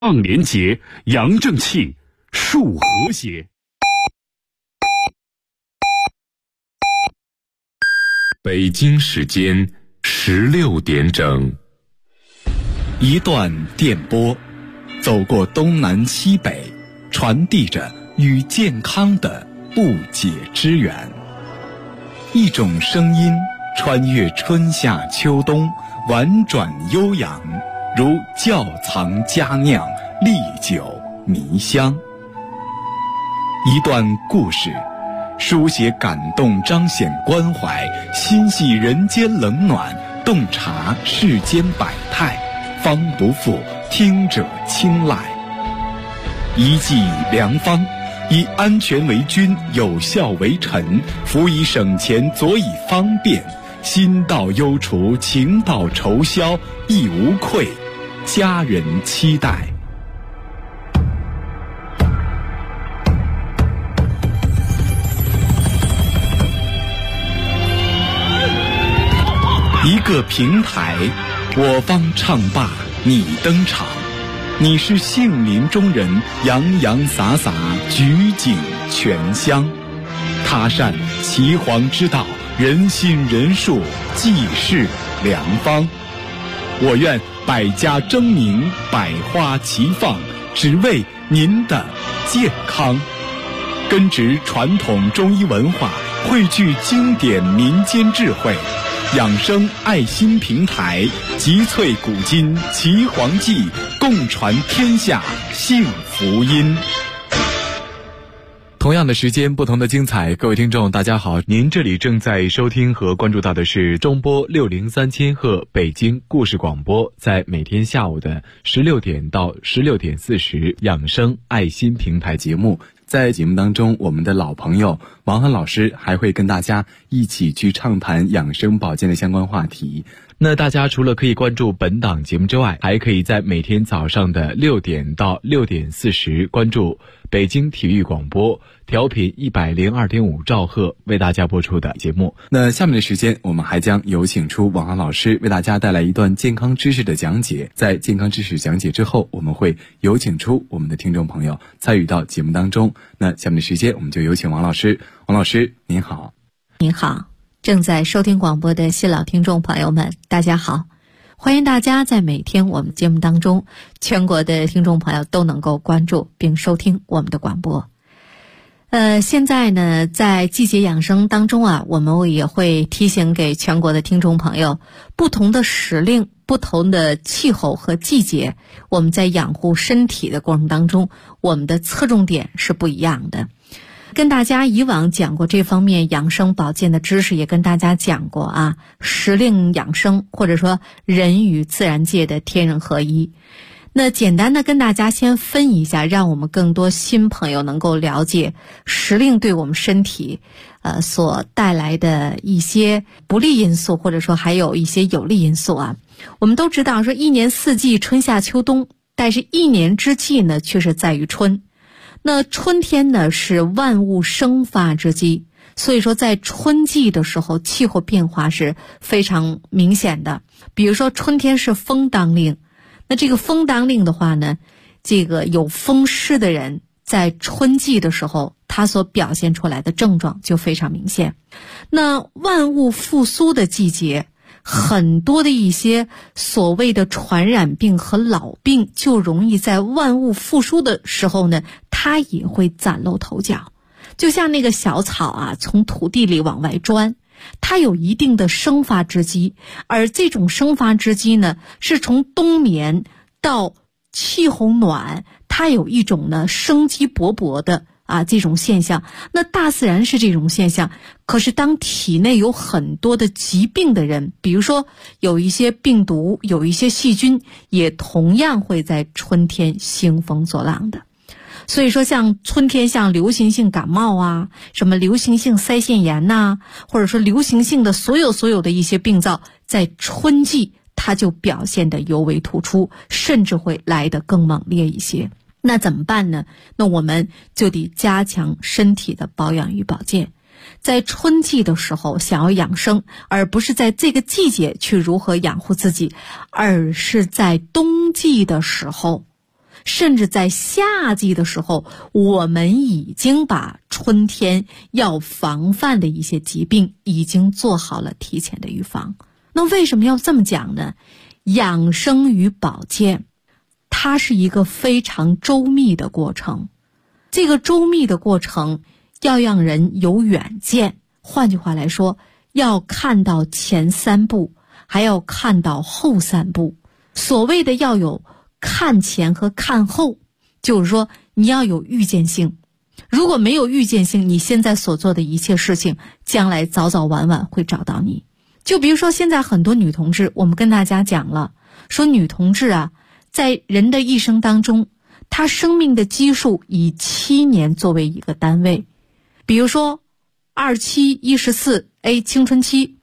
旺廉洁，阳正气，树和谐。 北京时间16点整， 一段电波，走过东南西北，传递着与健康的不解之缘。一种声音穿越春夏秋冬，婉转悠扬，如窖藏佳酿，历久弥香。一段故事，书写感动，彰显关怀，心系人间冷暖，洞察世间百态，方不负听者青睐。一剂良方，以安全为君，有效为臣，辅以省钱，佐以方便，心到忧除，情到愁消，亦无愧，家人期待。一个平台，我方唱罢你登场，你是杏林中人，洋洋洒洒，举景全香。他善岐黄之道，人心人术，济世良方。我愿百家争鸣，百花齐放，只为您的健康。根植传统中医文化，汇聚经典民间智慧，养生爱心平台，集萃古今岐黄记，共传天下幸福音。 同样的时间，不同的精彩。各位听众大家好，您这里正在收听和关注到的是中波603千赫北京故事广播，在每天下午的16点到16点40养生爱心平台节目。在节目当中，我们的老朋友王涵老师还会跟大家一起去畅谈养生保健的相关话题。那大家除了可以关注本档节目之外，还可以在每天早上的6点到6点40关注北京体育广播调频102.5兆赫为大家播出的节目。那下面的时间，我们还将有请出王涵老师为大家带来一段健康知识的讲解。在健康知识讲解之后，我们会有请出我们的听众朋友参与到节目当中。那下面的时间，我们就有请王老师。王老师您好。 您好，正在收听广播的新老听众朋友们大家好，欢迎大家在每天我们节目当中，全国的听众朋友都能够关注并收听我们的广播。现在呢，在季节养生当中啊，我们也会提醒给全国的听众朋友，不同的时令、不同的气候和季节，我们在养护身体的过程当中，我们的侧重点是不一样的。跟大家以往讲过这方面养生保健的知识，也跟大家讲过啊，时令养生，或者说人与自然界的天人合一。那简单的跟大家先分一下，让我们更多新朋友能够了解时令对我们身体所带来的一些不利因素，或者说还有一些有利因素啊。我们都知道说一年四季春夏秋冬，但是一年之计呢却是在于春。那春天呢是万物生发之机，所以说在春季的时候，气候变化是非常明显的。比如说春天是风当令，那这个风当令的话呢，这个有风湿的人在春季的时候，他所表现出来的症状就非常明显。那万物复苏的季节，很多的一些所谓的传染病和老病就容易在万物复苏的时候呢，它也会崭露头角。就像那个小草啊，从土地里往外钻，它有一定的生发之机，而这种生发之机呢，是从冬眠到气候暖，它有一种呢生机勃勃的这种现象。那大自然是这种现象，可是当体内有很多的疾病的人，比如说有一些病毒，有一些细菌，也同样会在春天兴风作浪的。所以说像春天，像流行性感冒啊，什么流行性腮腺炎呐，或者说流行性的所有的一些病灶，在春季它就表现得尤为突出，甚至会来得更猛烈一些。那怎么办呢？那我们就得加强身体的保养与保健。在春季的时候想要养生，而不是在这个季节去如何养护自己，而是在冬季的时候甚至在夏季的时候，我们已经把春天要防范的一些疾病已经做好了提前的预防。那为什么要这么讲呢？养生与保健，它是一个非常周密的过程。这个周密的过程要让人有远见，换句话来说，要看到前3步，还要看到后3步。所谓的要有看前和看后，就是说你要有预见性。如果没有预见性，你现在所做的一切事情，将来早早晚晚会找到你。就比如说现在很多女同志，我们跟大家讲了，说女同志啊，在人的一生当中，她生命的基数以7年作为一个单位。比如说27、14，青春期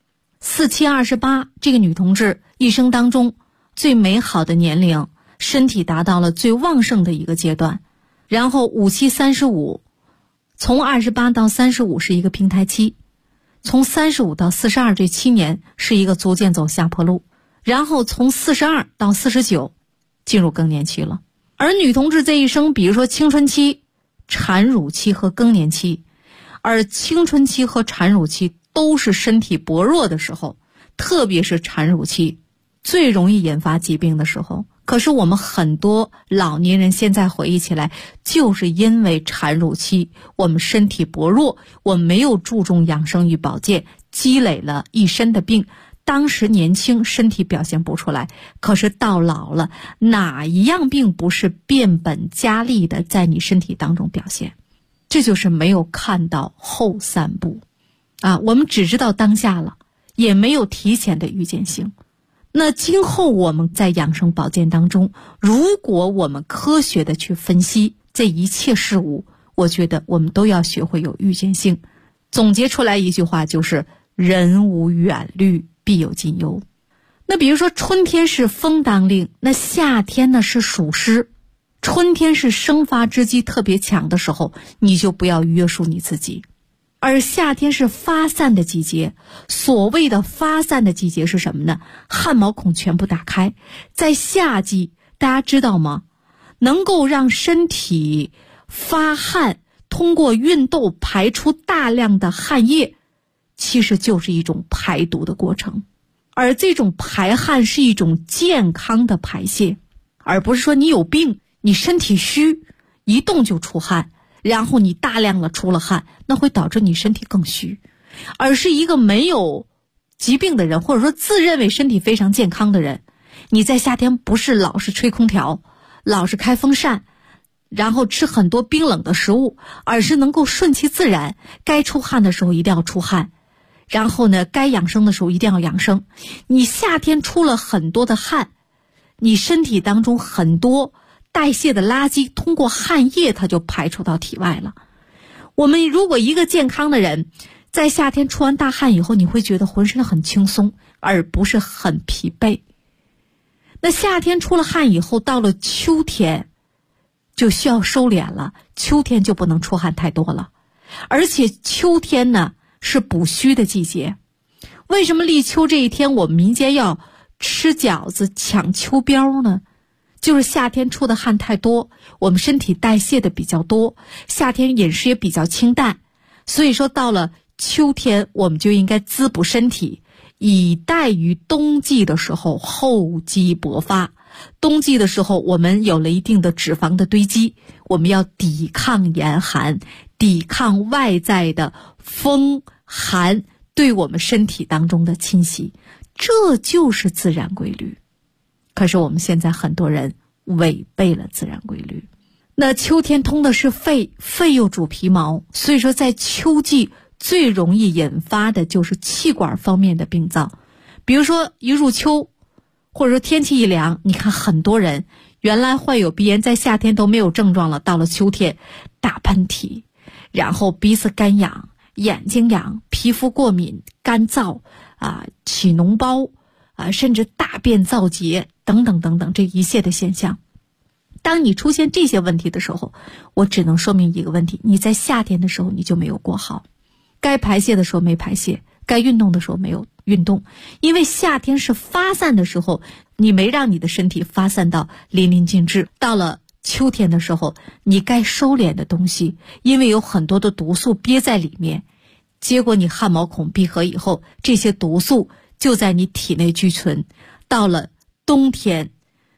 ，47、28，这个女同志一生当中最美好的年龄，身体达到了最旺盛的一个阶段。然后57、35，从28到35是一个平台期，从35到42这7年是一个逐渐走下坡路，然后从42到49进入更年期了。而女同志这一生，比如说青春期、产乳期和更年期，而青春期和产乳期都是身体薄弱的时候，特别是产乳期最容易引发疾病的时候。可是我们很多老年人现在回忆起来，就是因为产乳期我们身体薄弱，我们没有注重养生与保健，积累了一身的病。当时年轻身体表现不出来，可是到老了，哪一样病不是变本加厉的在你身体当中表现？这就是没有看到后3步啊，我们只知道当下了，也没有提前的预见性。那今后我们在养生保健当中，如果我们科学的去分析这一切事物，我觉得我们都要学会有预见性。总结出来一句话就是，人无远虑，必有近忧。那比如说春天是风当令，那夏天呢是暑湿。春天是生发之机特别强的时候，你就不要约束你自己。而夏天是发散的季节，所谓的发散的季节是什么呢？汗毛孔全部打开。在夏季，大家知道吗？能够让身体发汗，通过运动排出大量的汗液，其实就是一种排毒的过程。而这种排汗是一种健康的排泄，而不是说你有病，你身体虚，一动就出汗，然后你大量的出了汗，那会导致你身体更虚。而是一个没有疾病的人，或者说自认为身体非常健康的人，你在夏天不是老是吹空调，老是开风扇，然后吃很多冰冷的食物，而是能够顺其自然，该出汗的时候一定要出汗，然后呢，该养生的时候一定要养生。你夏天出了很多的汗，你身体当中很多代谢的垃圾通过汗液它就排出到体外了。我们如果一个健康的人在夏天出完大汗以后，你会觉得浑身很轻松，而不是很疲惫。那夏天出了汗以后，到了秋天就需要收敛了，秋天就不能出汗太多了。而且秋天呢是补虚的季节。为什么立秋这一天我们民间要吃饺子抢秋膘呢？就是夏天出的汗太多，我们身体代谢的比较多，夏天饮食也比较清淡，所以说到了秋天我们就应该滋补身体，以待于冬季的时候厚积薄发。冬季的时候我们有了一定的脂肪的堆积，我们要抵抗严寒，抵抗外在的风寒对我们身体当中的侵袭，这就是自然规律。可是我们现在很多人违背了自然规律。那秋天通的是肺，肺又主皮毛，所以说在秋季最容易引发的就是气管方面的病灶。比如说一入秋，或者说天气一凉，你看很多人原来患有鼻炎，在夏天都没有症状了，到了秋天打喷嚏，然后鼻子干痒，眼睛痒，皮肤过敏，干燥起脓包甚至大便燥结等等等等，这一切的现象。当你出现这些问题的时候，我只能说明一个问题，你在夏天的时候你就没有过好，该排泄的时候没排泄，该运动的时候没有运动。因为夏天是发散的时候，你没让你的身体发散到淋漓尽致，到了秋天的时候你该收敛的东西，因为有很多的毒素憋在里面，结果你汗毛孔闭合以后，这些毒素就在你体内居存，到了冬天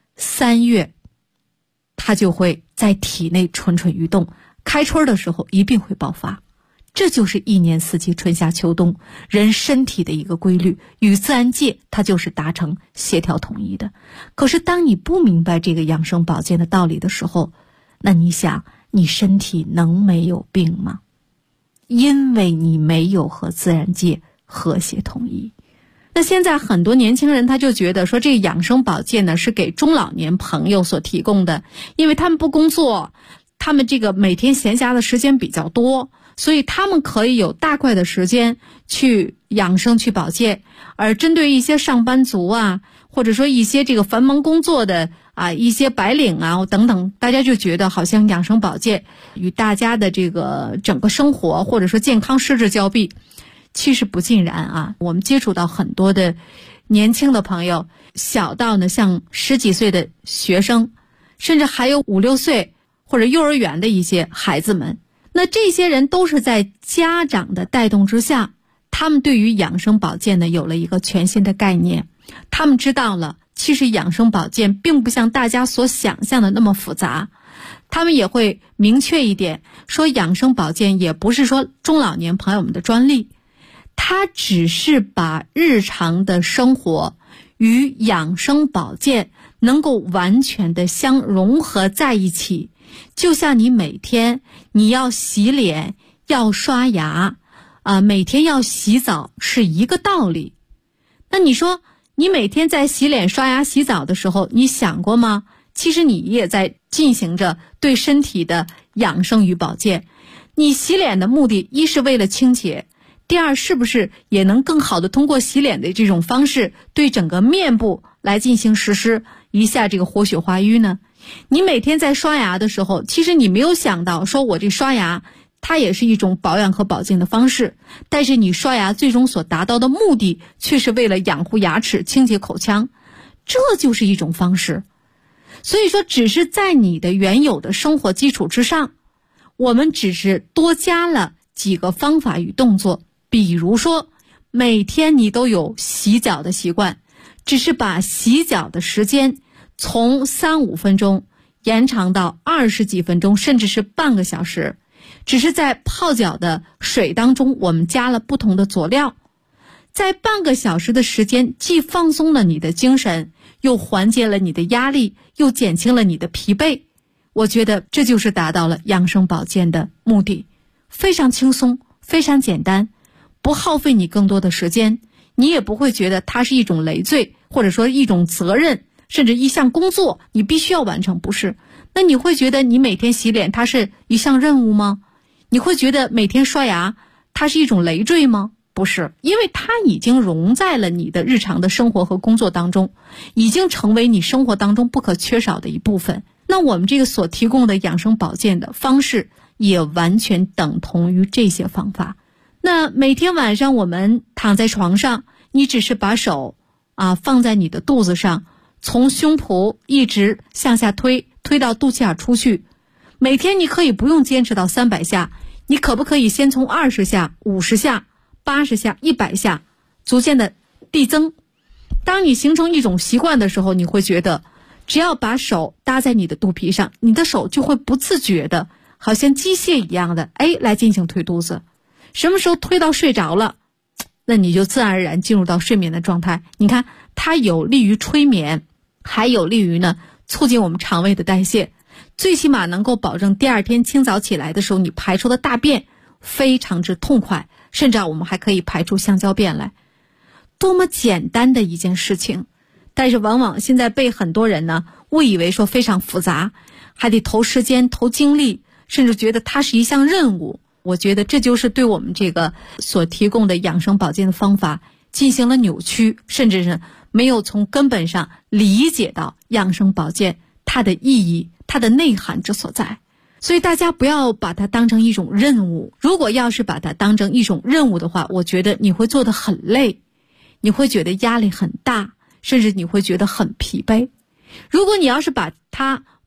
3月它就会在体内蠢蠢欲动，开春的时候一定会爆发。这就是一年四季春夏秋冬人身体的一个规律，与自然界它就是达成协调统一的。可是当你不明白这个养生保健的道理的时候，那你想你身体能没有病吗？因为你没有和自然界和谐统一。那现在很多年轻人他就觉得说，这个养生保健呢是给中老年朋友所提供的，因为他们不工作，他们这个每天闲暇的时间比较多，所以他们可以有大块的时间去养生去保健。而针对一些上班族啊，或者说一些这个繁忙工作的一些白领啊等等，大家就觉得好像养生保健与大家的这个整个生活或者说健康失之交臂。其实不尽然啊，我们接触到很多的年轻的朋友，小到呢像10几岁的学生，甚至还有5、6岁或者幼儿园的一些孩子们。那这些人都是在家长的带动之下，他们对于养生保健呢有了一个全新的概念。他们知道了，其实养生保健并不像大家所想象的那么复杂。他们也会明确一点，说养生保健也不是说中老年朋友们的专利，它只是把日常的生活与养生保健能够完全的相融合在一起。就像你每天你要洗脸要刷牙每天要洗澡是一个道理。那你说你每天在洗脸刷牙洗澡的时候，你想过吗？其实你也在进行着对身体的养生与保健。你洗脸的目的，一是为了清洁，第二是不是也能更好的通过洗脸的这种方式对整个面部来进行实施一下这个活血化瘀呢？你每天在刷牙的时候，其实你没有想到说我这刷牙它也是一种保养和保健的方式，但是你刷牙最终所达到的目的却是为了养护牙齿清洁口腔，这就是一种方式。所以说只是在你的原有的生活基础之上，我们只是多加了几个方法与动作。比如说每天你都有洗脚的习惯，只是把洗脚的时间从3、5分钟延长到20几分钟，甚至是半个小时，只是在泡脚的水当中我们加了不同的佐料，在半个小时的时间既放松了你的精神，又缓解了你的压力，又减轻了你的疲惫。我觉得这就是达到了养生保健的目的，非常轻松，非常简单，不耗费你更多的时间，你也不会觉得它是一种累赘，或者说一种责任，甚至一项工作你必须要完成，不是。那你会觉得你每天洗脸它是一项任务吗？你会觉得每天刷牙它是一种累赘吗？不是，因为它已经融在了你的日常的生活和工作当中，已经成为你生活当中不可缺少的一部分。那我们这个所提供的养生保健的方式也完全等同于这些方法。那每天晚上我们躺在床上，你只是把手放在你的肚子上，从胸脯一直向下推到肚脐眼出去。每天你可以不用坚持到300下，你可不可以先从20下、50下、80下、100下逐渐的递增。当你形成一种习惯的时候，你会觉得只要把手搭在你的肚皮上，你的手就会不自觉的好像机械一样的来进行推肚子。什么时候推到睡着了，那你就自然而然进入到睡眠的状态。你看它有利于催眠，还有利于呢促进我们肠胃的代谢，最起码能够保证第二天清早起来的时候你排出的大便非常之痛快，甚至我们还可以排出香蕉便来。多么简单的一件事情，但是往往现在被很多人呢误以为说非常复杂，还得投时间投精力，甚至觉得它是一项任务。我觉得这就是对我们这个所提供的养生保健的方法进行了扭曲，甚至是没有从根本上理解到养生保健它的意义，它的内涵之所在。所以大家不要把它当成一种任务，如果要是把它当成一种任务的话，我觉得你会做得很累，你会觉得压力很大，甚至你会觉得很疲惫。如果你要是把它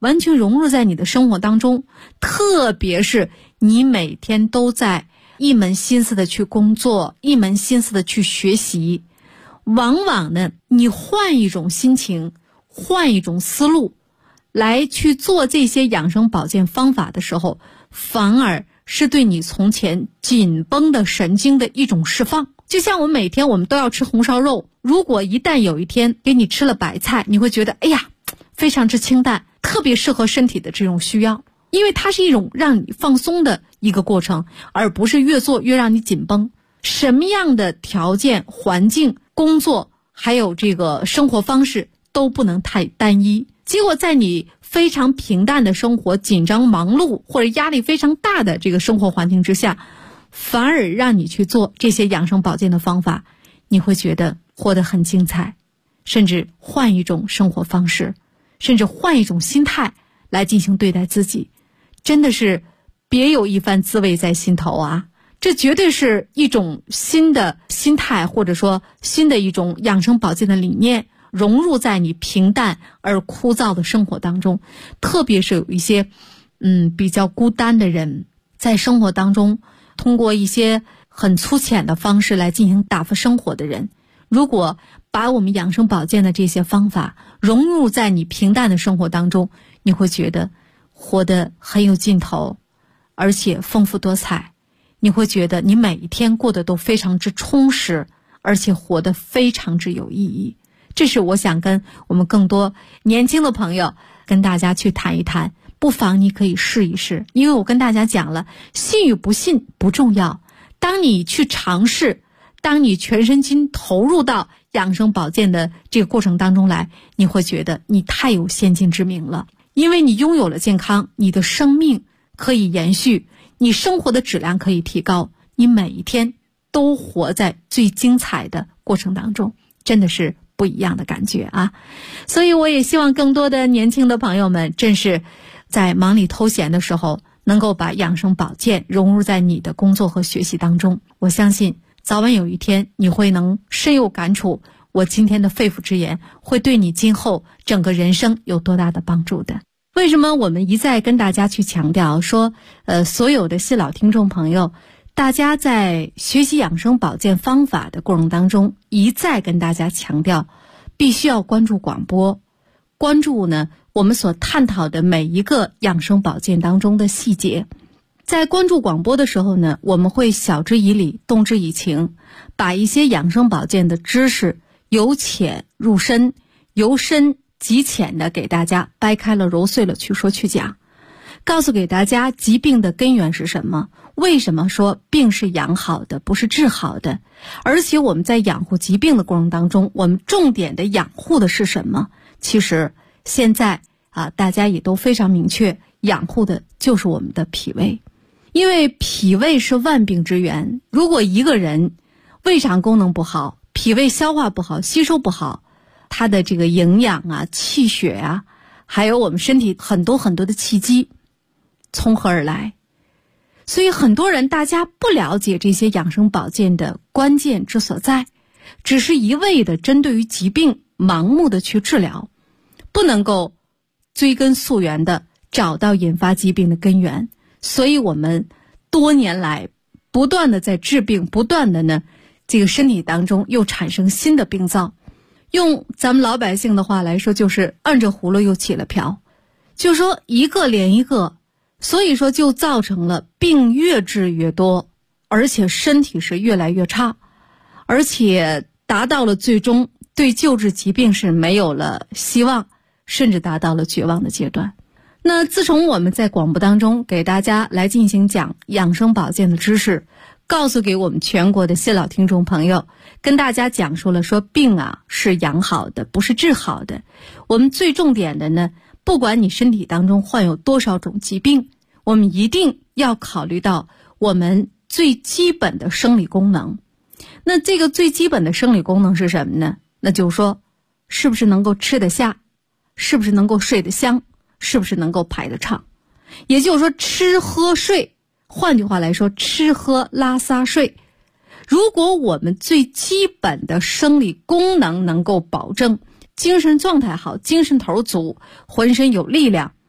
完全融入在你的生活当中，特别是你每天都在一门心思的去工作，一门心思的去学习，往往呢，你换一种心情，换一种思路来去做这些养生保健方法的时候，反而是对你从前紧绷的神经的一种释放。就像我们每天我们都要吃红烧肉，如果一旦有一天给你吃了白菜，你会觉得哎呀非常之清淡，特别适合身体的这种需要，因为它是一种让你放松的一个过程，而不是越做越让你紧绷。什么样的条件、环境、工作还有这个生活方式都不能太单一，结果在你非常平淡的生活、紧张忙碌或者压力非常大的这个生活环境之下，反而让你去做这些养生保健的方法，你会觉得活得很精彩，甚至换一种生活方式，甚至换一种心态来进行对待自己，真的是别有一番滋味在心头啊！这绝对是一种新的心态，或者说新的一种养生保健的理念，融入在你平淡而枯燥的生活当中。特别是有一些比较孤单的人，在生活当中通过一些很粗浅的方式来进行打发生活的人，如果把我们养生保健的这些方法融入在你平淡的生活当中，你会觉得活得很有劲头，而且丰富多彩。你会觉得你每一天过得都非常之充实，而且活得非常之有意义。这是我想跟我们更多年轻的朋友跟大家去谈一谈，不妨你可以试一试。因为我跟大家讲了，信与不信不重要，当你去尝试，当你全身心投入到养生保健的这个过程当中来，你会觉得你太有先见之明了。因为你拥有了健康，你的生命可以延续，你生活的质量可以提高，你每一天都活在最精彩的过程当中，真的是不一样的感觉啊！所以我也希望更多的年轻的朋友们，正是在忙里偷闲的时候，能够把养生保健融入在你的工作和学习当中。我相信早晚有一天你会能深有感触，我今天的肺腑之言会对你今后整个人生有多大的帮助的。为什么我们一再跟大家去强调说所有的新老听众朋友，大家在学习养生保健方法的过程当中，一再跟大家强调必须要关注广播，关注呢我们所探讨的每一个养生保健当中的细节。在关注广播的时候呢，我们会晓之以理，动之以情，把一些养生保健的知识由浅入深，由深及浅的给大家掰开了揉碎了去说去讲，告诉给大家疾病的根源是什么，为什么说病是养好的不是治好的，而且我们在养护疾病的过程当中，我们重点的养护的是什么。其实现在大家也都非常明确，养护的就是我们的脾胃，因为脾胃是万病之源。如果一个人胃肠功能不好，脾胃消化不好，吸收不好，他的这个营养气血还有我们身体很多很多的气机从何而来？所以很多人大家不了解这些养生保健的关键之所在，只是一味的针对于疾病盲目的去治疗，不能够追根溯源的找到引发疾病的根源。所以我们多年来不断的在治病，不断的呢这个身体当中又产生新的病灶。用咱们老百姓的话来说，就是按着葫芦又起了瓢，就说一个连一个，所以说就造成了病越治越多，而且身体是越来越差，而且达到了最终对救治疾病是没有了希望，甚至达到了绝望的阶段。那自从我们在广播当中给大家来进行讲养生保健的知识，告诉给我们全国的新老听众朋友，跟大家讲述了说病是养好的不是治好的。我们最重点的呢，不管你身体当中患有多少种疾病，我们一定要考虑到我们最基本的生理功能。那这个最基本的生理功能是什么呢？那就是说是不是能够吃得下，是不是能够睡得香，是不是能够排得畅。也就是说吃喝睡，换句话来说，吃喝拉撒睡，如果我们最基本的生理功能能够保证，精神状态好，精神头足，浑身有力量，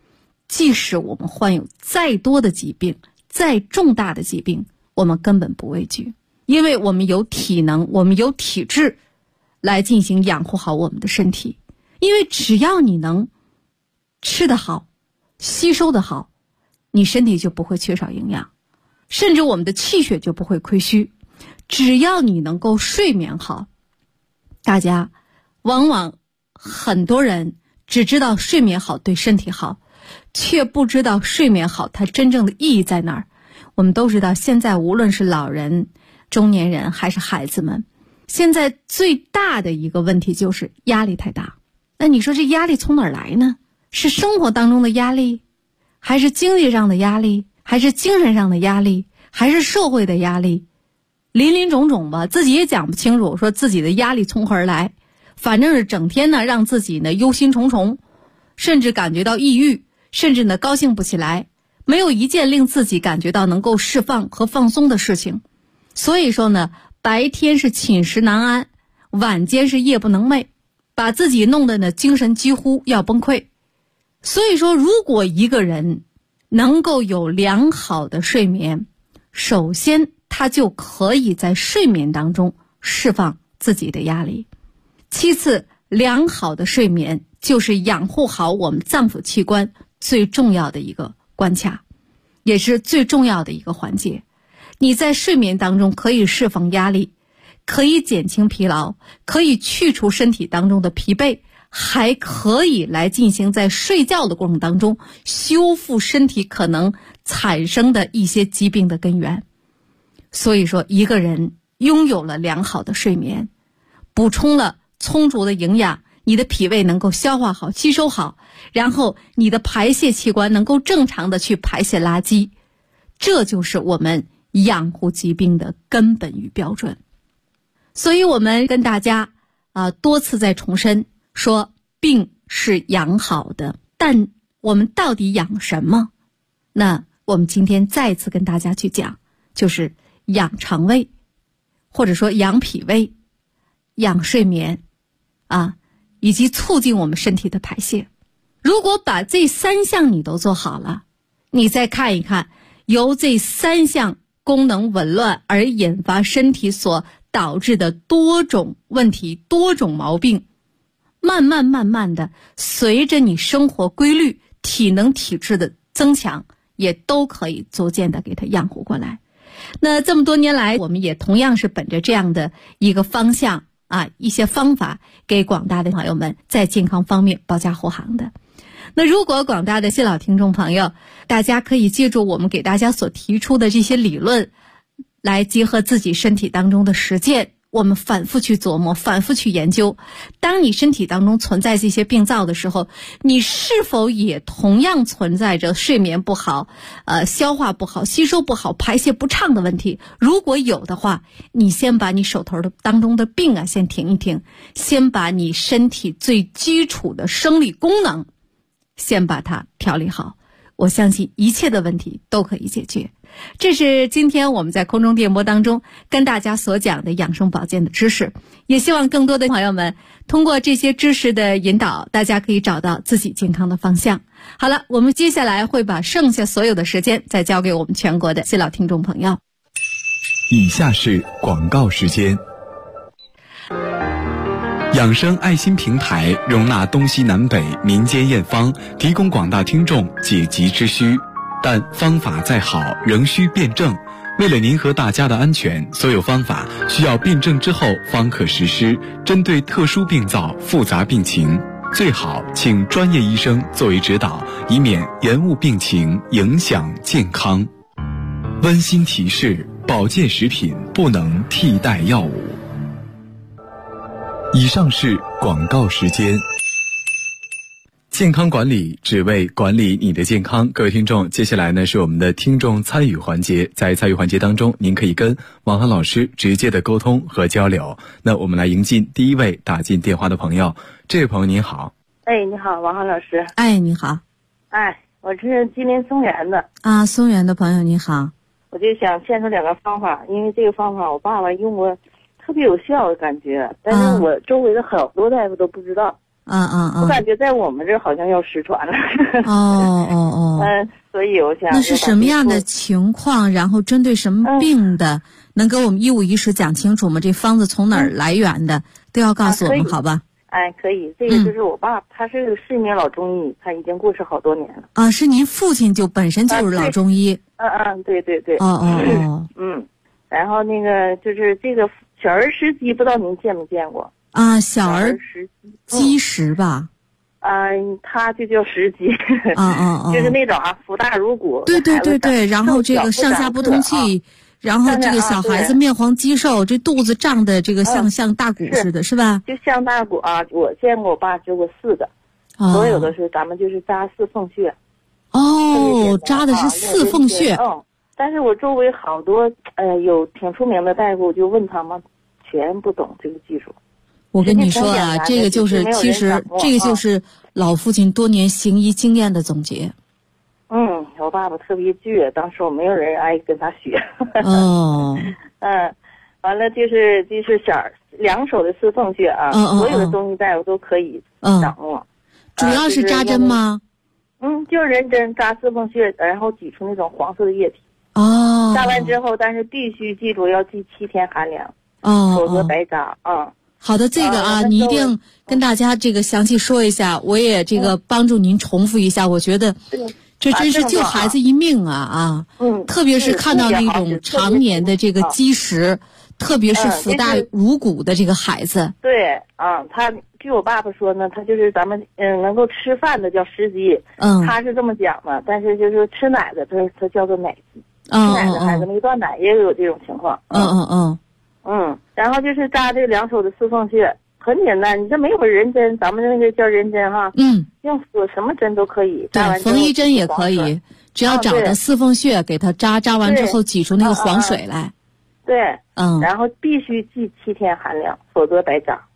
即使我们患有再多的疾病，再重大的疾病，我们根本不畏惧，因为我们有体能，我们有体质来进行养护好我们的身体。因为只要你能吃得好，吸收得好，你身体就不会缺少营养，甚至我们的气血就不会亏虚。只要你能够睡眠好，大家往往很多人只知道睡眠好对身体好，却不知道睡眠好它真正的意义在哪儿。我们都知道，现在无论是老人、中年人还是孩子们，现在最大的一个问题就是压力太大。那你说这压力从哪儿来呢？是生活当中的压力，还是经济上的压力，还是精神上的压力，还是社会的压力？林林种种吧，自己也讲不清楚，说自己的压力从何而来。反正是整天呢让自己呢忧心忡忡，甚至感觉到抑郁，甚至呢高兴不起来，没有一件令自己感觉到能够释放和放松的事情。所以说呢，白天是寝食难安，晚间是夜不能寐，把自己弄得呢精神几乎要崩溃。所以说，如果一个人能够有良好的睡眠，首先他就可以在睡眠当中释放自己的压力。其次，良好的睡眠就是养护好我们脏腑器官最重要的一个关卡，也是最重要的一个环节。你在睡眠当中可以释放压力，可以减轻疲劳，可以去除身体当中的疲惫，还可以来进行在睡觉的过程当中修复身体可能产生的一些疾病的根源。所以说，一个人拥有了良好的睡眠，补充了充足的营养，你的脾胃能够消化好、吸收好，然后你的排泄器官能够正常的去排泄垃圾，这就是我们养护疾病的根本与标准。所以我们跟大家多次在重申说，病是养好的，但我们到底养什么？那我们今天再次跟大家去讲，就是养肠胃，或者说养脾胃，养睡眠以及促进我们身体的排泄。如果把这3项你都做好了，你再看一看由这3项功能紊乱而引发身体所导致的多种问题、多种毛病，慢慢的随着你生活规律、体能体质的增强，也都可以逐渐的给它养护过来。那这么多年来，我们也同样是本着这样的一个方向一些方法给广大的朋友们在健康方面保驾护航的。那如果广大的新老听众朋友，大家可以借助我们给大家所提出的这些理论，来结合自己身体当中的实践，我们反复去琢磨，反复去研究。当你身体当中存在这些病灶的时候，你是否也同样存在着睡眠不好、消化不好、吸收不好、排泄不畅的问题？如果有的话，你先把你手头的当中的病先停一停，先把你身体最基础的生理功能先把它调理好，我相信一切的问题都可以解决。这是今天我们在空中电波当中跟大家所讲的养生保健的知识，也希望更多的朋友们通过这些知识的引导，大家可以找到自己健康的方向。好了，我们接下来会把剩下所有的时间再交给我们全国的新老听众朋友。 以下是广告时间。养生爱心平台容纳东西南北民间验方，提供广大听众解急之需，但方法再好仍需辩证。为了您和大家的安全，所有方法需要辩证之后方可实施。针对特殊病灶、复杂病情，最好请专业医生作为指导，以免延误病情，影响健康。温馨提示：保健食品不能替代药物。以上是广告时间。健康管理只为管理你的健康。各位听众，接下来呢是我们的听众参与环节。在参与环节当中，您可以跟王涵老师直接的沟通和交流。那我们来迎进第一位打进电话的朋友。这位朋友您好。 你好，王涵老师。 你好。 我是吉林松原的。 松原的朋友你好。 我就想献出2个方法，因为这个方法我爸爸用过，特别有效的感觉，但是我周围的好多大夫都不知道。 我感觉在我们这儿好像要失传了。所以我想， 那是什么样的情况？然后针对什么病的，能给我们一五一十讲清楚吗？这方子从哪儿来源的，都要告诉我们，好吧？ 哎，可以。这个就是我爸，他是一名老中医，他已经过世好多年了。 啊，是您父亲就本身就是老中医。 对。然后那个就是这个小儿石鸡，不知道您见没见过？ 啊，小儿积食吧。 它就叫石鸡。就是那种腹大如鼓。 对。然后这个上下不通气。然后这个小孩子面黄肌瘦，这肚子胀的这个像大鼓似的，是吧？ 就像大鼓啊！我见过我爸治过4个，所有的是咱们就是扎4缝穴。 扎的是4缝穴。 但是我周围好多有挺出名的大夫，就问他们，全不懂这个技术。 我跟你说啊，这个就是其实这个就是老父亲多年行医经验的总结。 我爸爸特别倔，当时我没有人爱跟他学。完了就是2手的4缝穴啊，所有的中医大夫都可以掌握。 主要是扎针吗？ 就是人针扎4缝穴，然后挤出那种黄色的液体。扎完之后，但是必须记住要记7天寒凉，否则白扎啊。 好的，这个你一定跟大家这个详细说一下，我也这个帮助您重复一下。我觉得这真是救孩子一命啊！特别是看到那种常年的这个积食，特别是腹大如鼓的这个孩子。 对他据我爸爸说呢，他就是咱们能够吃饭的叫食鸡，他是这么讲的。但是就是吃奶的，他叫做奶鸡。吃奶的孩子没断奶也有这种情况。然后就是扎这2手的4缝穴，很简单，你这没有人针，咱们那个叫人针哈。用什么针都可以。 对，缝衣针也可以，只要找到4缝穴给它扎完之后挤出那个黄水来。 对。然后必须记7天寒凉，否则白扎。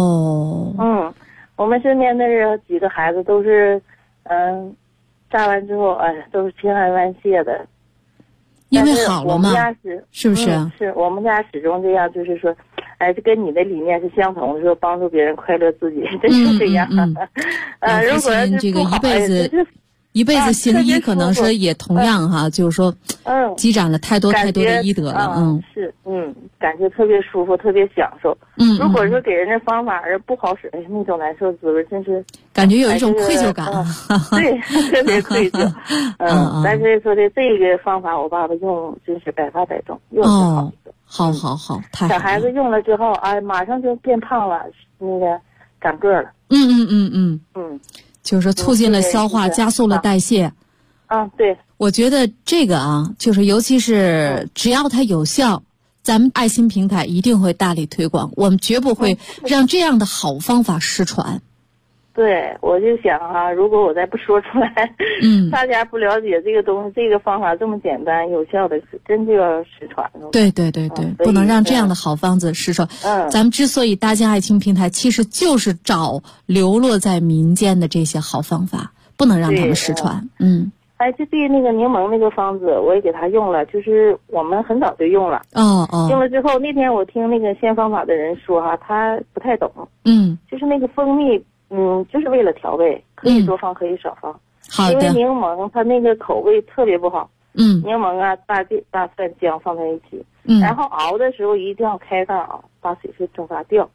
我们身边的几个孩子都是扎完之后都是千恩万谢的。 因为好了嘛，是不是？ 是我们家始终这样，就是说，这跟你的理念是相同的，说帮助别人快乐自己，真是这样。如果这个一辈子行医，可能说也同样哈，就是说，积攒了太多的医德了。 感觉特别舒服，特别享受。如果说给人家方法而不好使，那种难受滋味真是感觉有一种愧疚感。 对，特别愧疚。但是说的这个方法，我爸爸用真是百发百中，用是好一个。 好，太好了。 小孩子用了之后马上就变胖了，那个长个了。 就是说促进了消化，加速了代谢。 对。 我觉得这个就是尤其是只要它有效，咱们爱心平台一定会大力推广，我们绝不会让这样的好方法失传。 对，我就想如果我再不说出来，大家不了解这个东西，这个方法这么简单有效的，真就要失传了。对， 不能让这样的好方子失传。咱们之所以搭建爱心平台，其实就是找流落在民间的这些好方法，不能让他们失传。 就对那个柠檬那个方子，我也给他用了，就是我们很早就用了。用了之后，那天我听那个鲜方法的人说他不太懂。就是那个蜂蜜。就是为了调味，可以多放，可以少放。 好的。 因为柠檬它那个口味特别不好。柠檬大蒜、姜放在一起。然后熬的时候一定要开盖熬，把水分蒸发掉。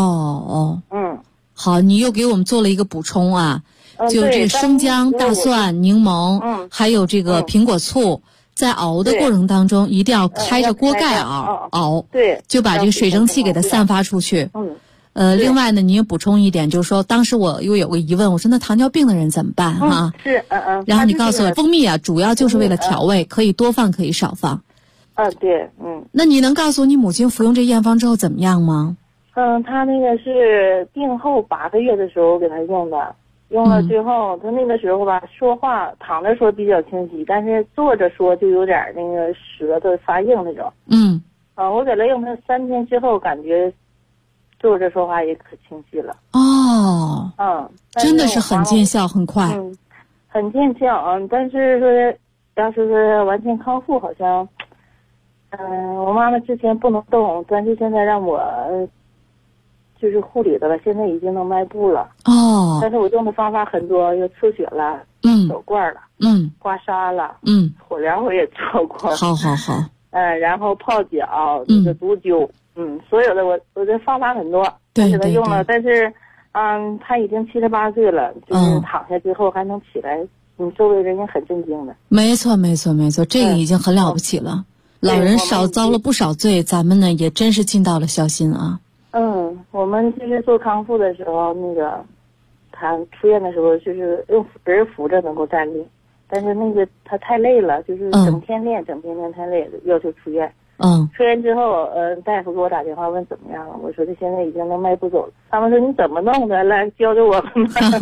好，你又给我们做了一个补充就这个生姜、大蒜、柠檬，还有这个苹果醋，在熬的过程当中一定要开着锅盖熬。 对。 就把这个水蒸气给它散发出去。另外呢，您也补充一点，就是说，当时我又有个疑问，我说那糖尿病的人怎么办然后你告诉我，蜂蜜主要就是为了调味，可以多放，可以少放。 对。 那你能告诉我你母亲服用这验方之后怎么样吗？ 她那个是病后8个月的时候给她用的，用了之后，她那个时候吧，说话躺着说比较清晰，但是坐着说就有点那个舌头发硬那种。我给她用了3天之后，感觉坐着说话也可清晰了。 真的是很见效，很快。 很见效但是说要是说完全康复，好像我妈妈之前不能动，但是现在让我就是护理的了，现在已经能迈步了。 哦。 但是我用的方法很多，有出血了，手罐了，刮痧了，火疗我也做过。 好。 然后泡脚，那个毒灸，所有的我的方法很多， 对， 给他用了，但是，他已经78岁了，就是躺下之后还能起来，周围人也很震惊的。 没错，这个已经很了不起了。老人少遭了不少罪，咱们呢也真是尽到了孝心啊。 我们就是做康复的时候，那个他出院的时候就是用人扶着能够站立，但是那个他太累了，就是整天练太累了，要求出院。出院之后，大夫给我打电话问怎么样了，我说他现在已经能迈步走了。他们说你怎么弄的？来教教我吧。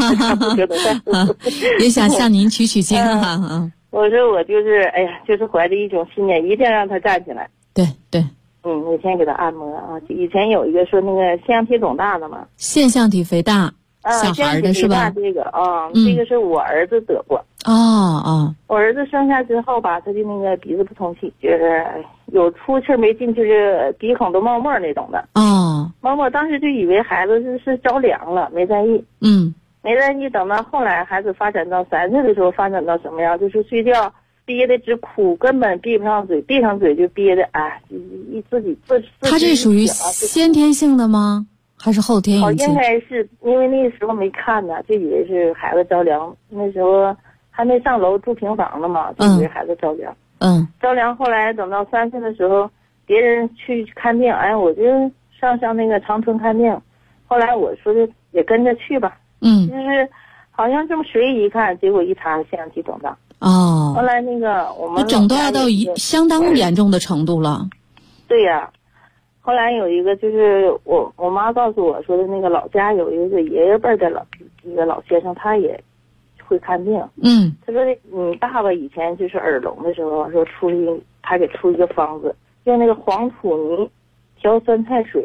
也想向您取经啊。 我说我就是，就是怀着一种信念，一定要让他站起来。 对。 每天给他按摩啊。以前有一个说那个腺样体肿大的嘛。 腺样体肥大，小孩的是吧？ 这个这个是我儿子得过。我儿子生下之后吧，他就那个鼻子不通气，就是有出气没进，就是鼻孔都冒沫那种的。冒沫，当时就以为孩子是着凉了，没在意。没在意，等到后来孩子发展到3岁的时候，发展到什么样？就是睡觉憋得直哭，根本闭不上嘴，闭上嘴就憋得自己。 他这属于先天性的吗？还是后天引起？ 应该是因为那时候没看呢，就以为是孩子着凉。那时候还没上楼住平房呢嘛，就以为孩子着凉。着凉。后来等到3岁的时候，别人去看病，我就上那个长春看病。后来我说的也跟着去吧。就是好像这么随意一看，结果一查腺样体肿大。后来那个我们诊断到相当严重的程度了。 对呀。后来有一个就是我妈告诉我说的，那个老家有一个爷爷辈的一个老先生，他也会看病。他说你爸爸以前就是耳聋的时候，说他给出一个方子，用那个黄土泥调酸菜水。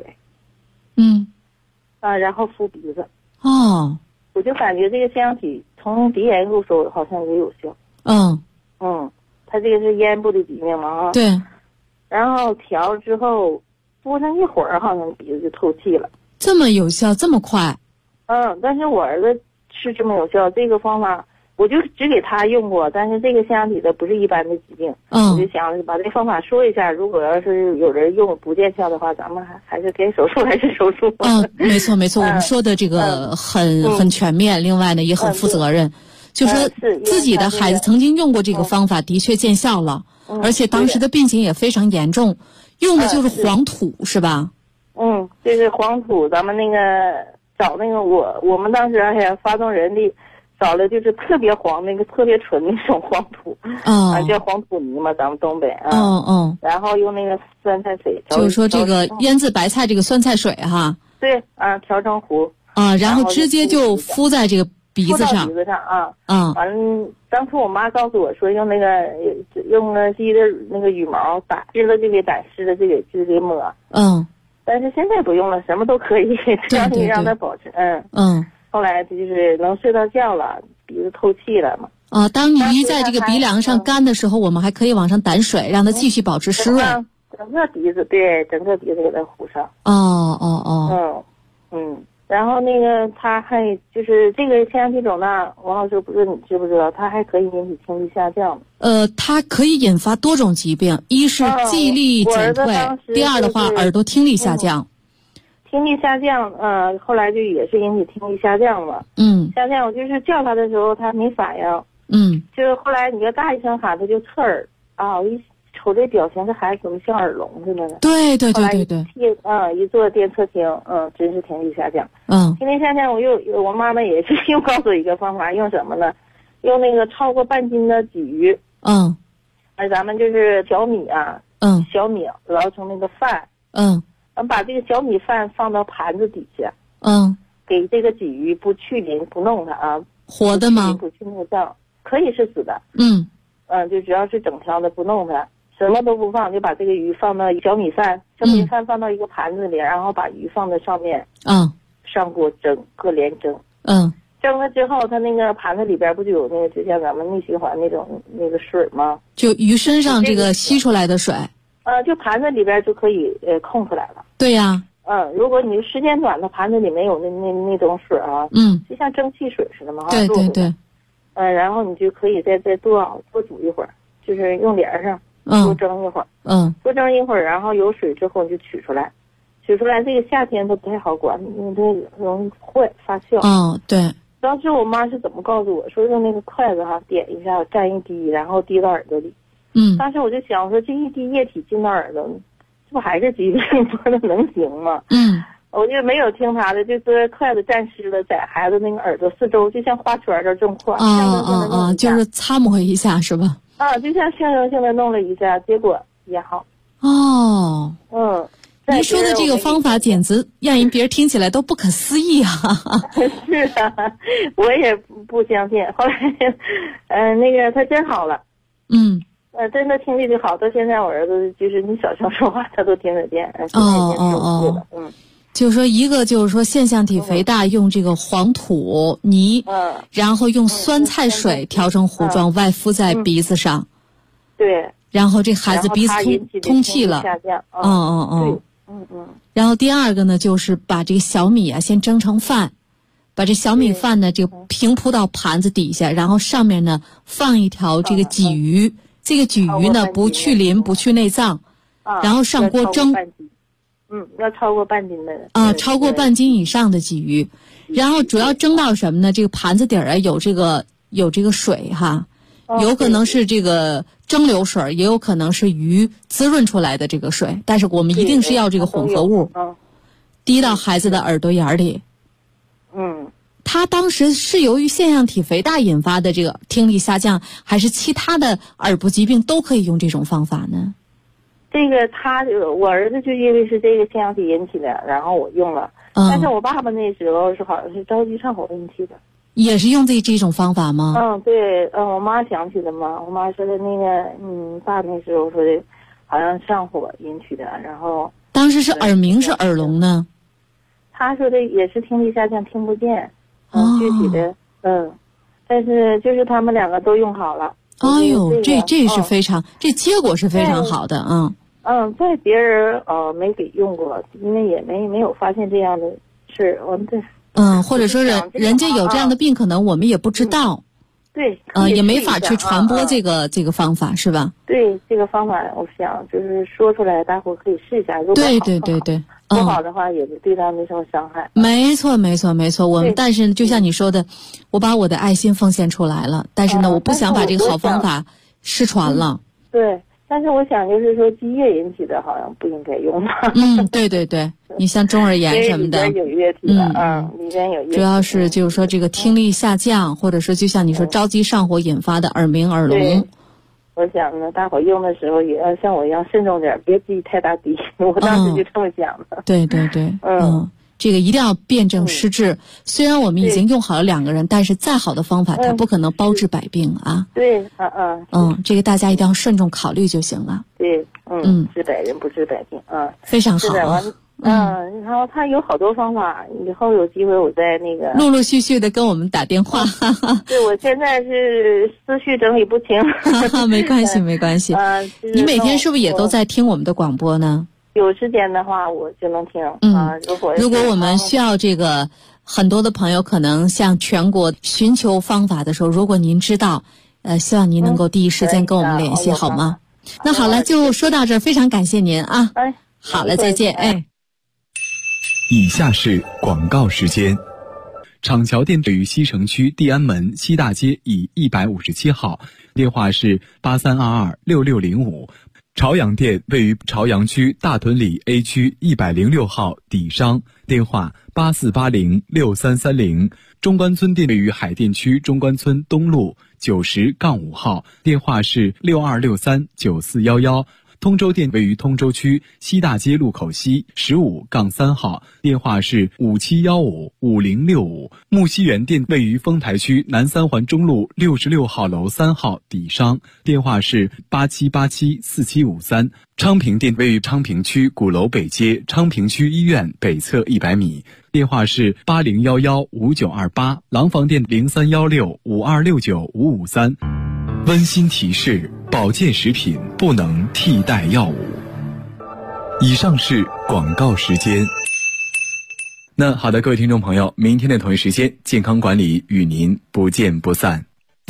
然后敷鼻子。我就感觉这个腺样体从鼻炎入手好像也有效。他这个是咽部的疾病嘛。 对。 然后调之后敷上一会儿，好像鼻子就透气了。 这么有效，这么快？ 但是我儿子是这么有效，这个方法我就只给他用过，但是这个腺样体的不是一般的疾病。我就想把这方法说一下，如果要是有人用不见效的话，咱们还是该手术还是手术。 没错，我们说的这个很全面，另外呢也很负责任。就说自己的孩子曾经用过这个方法，的确见效了，而且当时的病情也非常严重，用的就是黄土是吧？ 这是黄土，咱们那个找那个我们当时发动人力找了就是特别黄那个特别纯那种黄土。叫黄土泥嘛，咱们东北。然后用那个酸菜水， 就是说这个腌制白菜这个酸菜水哈。 对，调成糊。 然后直接就敷在这个鼻子上。 鼻子上完了，当初我妈告诉我说用了鸡的那个羽毛打湿了就给打湿了就给抹。但是现在不用了，什么都可以，只要你让它保持。后来就是能睡到觉了，鼻子透气了嘛。 当鱼在这个鼻梁上干的时候，我们还可以往上掸水，让它继续保持湿润。 整个鼻子给它糊上。然后那个他还就是这个腺样体肿大，王老师不知道你知不知道，它还可以引起听力下降。 它可以引发多种疾病，一是记忆力减退，第二的话耳朵听力下降。 听力下降，后来就也是引起听力下降了。下降，我就是叫他的时候他没反应。就是后来你要大一声喊他就侧耳我一瞅这表情，这孩子怎么像耳聋似的呢？对。一坐电车听，真是听力下降。听力下降，我妈妈也是又告诉我一个方法，用什么呢？用那个超过半斤的鲫鱼。咱们就是小米小米熬成那个饭。把这个小米饭放到盘子底下。给这个鲫鱼不去鳞不弄它活的吗？ 不去那个脏，可以是死的。就只要是整条的不弄它。什么都不放，就把这个鱼放到小米饭放到一个盘子里，然后把鱼放在上面。上锅蒸，各连蒸。蒸了之后，它那个盘子里边不就有那个就像咱们内循环那种那个水吗？ 就鱼身上这个吸出来的水。 就盘子里边就可以控出来了。 对呀。 如果你时间短的盘子里没有那种水啊，就像蒸汽水似的嘛， 对对对， 然后你就可以再多煮一会儿，就是用帘上多蒸一会儿，多蒸一会儿，然后有水之后你就取出来，这个夏天都不太好管，因为它容易坏发酵。 对。 当时我妈是怎么告诉我说用那个筷子点一下，蘸一滴，然后滴到耳朵里。当时我就想说这一滴液体进到耳朵，这不还是疾病，说的能行吗？我就没有听她的，就说筷子蘸湿了，在孩子那个耳朵四周，就像花圈这么画， 就是擦摩一下是吧？ 就像象征性的弄了一下，结果也好。 您说的这个方法简直让别人听起来都不可思议啊！ 是啊，我也不相信。后来，他真好了。真的听力就好，到现在我儿子就是你小声说话他都听得见。 就是说一个就是说腺样体肥大用这个黄土泥，然后用酸菜水调成糊状外敷在鼻子上。 对。 然后这孩子鼻子通气了。然后第二个呢，就是把这个小米先蒸成饭，把这小米饭呢就平铺到盘子底下，然后上面呢放一条这个鲫鱼，这个鲫鱼呢不去鳞不去内脏，然后上锅蒸。 要超过半斤的。 超过半斤以上的鲫鱼，然后主要蒸到什么呢？这个盘子底儿有这个水有可能是这个蒸馏水，也有可能是鱼滋润出来的这个水，但是我们一定是要这个混合物，滴到孩子的耳朵眼里。他当时是由于腺样体肥大引发的这个听力下降，还是其他的耳部疾病都可以用这种方法呢？ 我儿子就因为是这个腺样体引起的，然后我用了，但是我爸爸那时候是好像是着急上火引起的。 也是用这种方法吗？ 对，我妈想起的嘛，我妈说的爸那时候说的，好像上火引起的，然后当时是耳鸣是耳聋呢？ 他说的也是听力下降，听不见，具体的，但是就是他们两个都用好了。 这是非常，这结果是非常好的， 在别人没给用过，因为也没有发现这样的事，我们或者说人家有这样的病，可能我们也不知道。 对。 也没法去传播这个方法，是吧？ 对，这个方法我想就是说出来，大伙可以试一下。如果对。 不好的话，也对他没什么伤害。 没错。我们但是就像你说的，我把我的爱心奉献出来了，但是呢，我不想把这个好方法失传了。 对。但是我想就是说积液引起的好像不应该用吧。 对，你像中耳炎什么的， 里边有液体的，里边有液体。 主要是就是说这个听力下降，或者说就像你说着急上火引发的耳鸣耳聋。 我想呢，大伙用的时候也要像我一样慎重点，别积太大滴。我当时就这么想的。 对，这个一定要辩证施治。虽然我们已经用好了2个人，但是再好的方法，它不可能包治百病啊。 对， 这个大家一定要慎重考虑就行了。 对，治百人不治百病啊。 非常好。 然后他有好多方法，以后有机会我再陆陆续续的跟我们打电话。 对，我现在是思绪整理不清。 没关系。你每天是不是也都在听我们的广播呢？ 有时间的话我就能听。如果我们需要这个，很多的朋友可能向全国寻求方法的时候，如果您知道，希望您能够第一时间跟我们联系，好吗？那好了，就说到这儿，非常感谢您啊。好了，再见。 以下是广告时间。厂桥店位于西城区地安门西大街乙157号，电话是83226605。朝阳店位于朝阳区大屯里 A 区106号底商，电话84806330。中关村店位于海淀区中关村东路90-5号，电话是62639411。通州店位于通州区西大街路口西15-3号，电话是57155065。木樨园店位于丰台区南三环中路66号楼3号底商，电话是87874753。昌平店位于昌平区鼓楼北街昌平区医院北侧100米，电话是80115928。廊坊店031652695553。温馨提示：保健食品不能替代药物。以上是广告时间。 那好的，各位听众朋友，明天的同一时间，健康管理与您不见不散。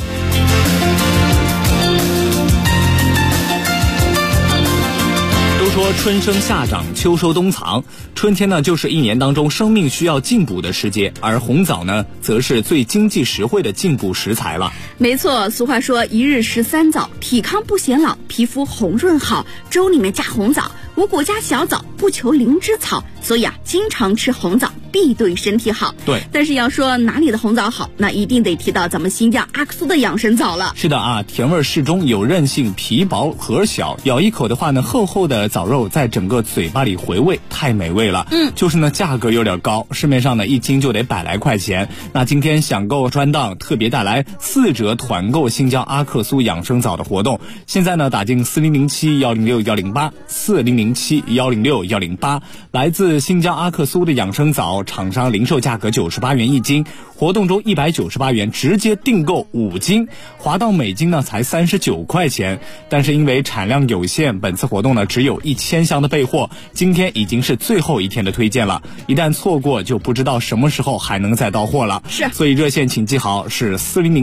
说春生夏长，秋收冬藏，春天呢就是一年当中生命需要进补的时节，而红枣呢则是最经济实惠的进补食材了。 没错，俗话说一日食3枣，体康不显老，皮肤红润好，粥里面加红枣，五谷加小枣，不求灵芝草，所以啊，经常吃红枣必对身体好。 对， 但是要说哪里的红枣好，那一定得提到咱们新疆阿克苏的养生枣了。 是的啊，甜味适中，有韧性，皮薄核小，咬一口的话呢，厚厚的枣肉在整个嘴巴里回味，太美味了。就是呢价格有点高，市面上呢1斤就得100来块钱。那今天享购专档特别带来4折团购新疆阿克苏养生枣的活动，现在呢打进4007-106-108，4007-106-108，来自新疆阿克苏的养生枣，厂商零售价格98元1斤，活动中198元直接订购5斤，划到每斤呢才39块钱。但是因为产量有限，本次活动呢只有1000箱的备货，今天已经是最后一天的推荐了，一旦错过就不知道什么时候还能再到货了。 是， 所以热线请记好，是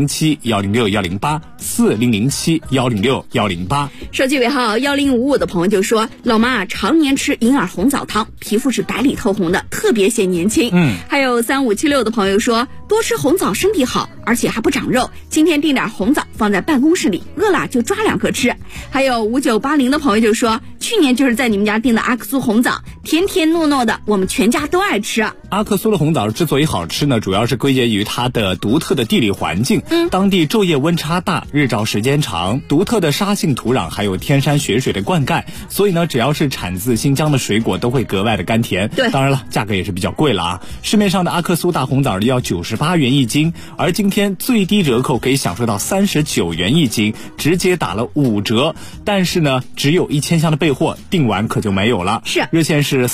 4007-106-108，4007-106-108。 手机尾号1055的朋友就说，老妈常年吃银耳红枣汤，皮肤是白里透红的，特别显年轻。还有3576的朋友说，多吃红枣身体好，而且还不长肉，今天订点红枣放在办公室里，饿了就抓2颗吃。还有5980的朋友就说，去年就是在你们家订的阿克苏红枣，甜甜糯糯的，我们全家都爱吃。 阿克苏的红枣之所以好吃呢，主要是归结于它的独特的地理环境，当地昼夜温差大，日照时间长，独特的沙性土壤，还有天山雪水的灌溉，所以呢，只要是产自新疆的水果都会格外的甘甜。 对， 当然了，价格也是比较贵了啊。市面上的阿克苏大红枣要98元1斤，而今天最低折扣可以享受到39元1斤，直接打了5折。但是呢，只有1000箱的备货，订完可就没有了。 是， 热线是